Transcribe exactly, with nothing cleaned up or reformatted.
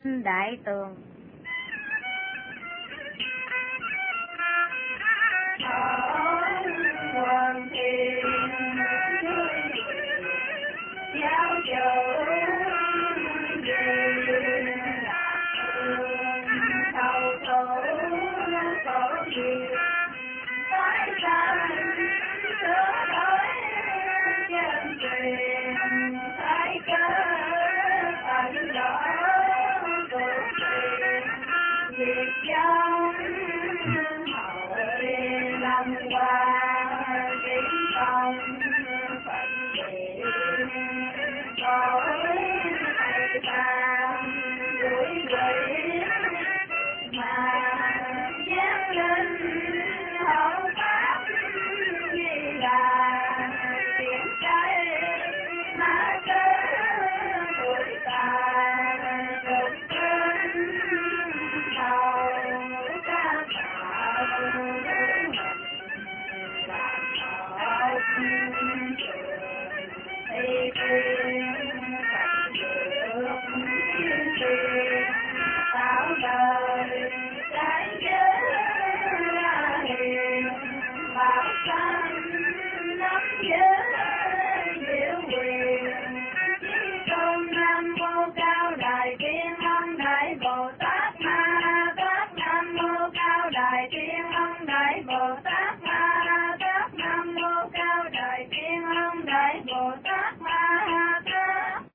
Đại tường. Hoàng thiên giáo chủ thầu tổ tổ gì phải ra sửa đổi chân truyền phải cớ ẩn rõ tổ truyền việc dân hội lâm qua tiếng công phận điện cõi thầy ta đuổi quỷ mà dám lên hậu pháp vì là tiếng trái má cơ tuổi ta đục trên đầu ta tạo mình làm hậu thì quyền phật được tiền tạo đời trái giới hiền bảo sanh nắm giữ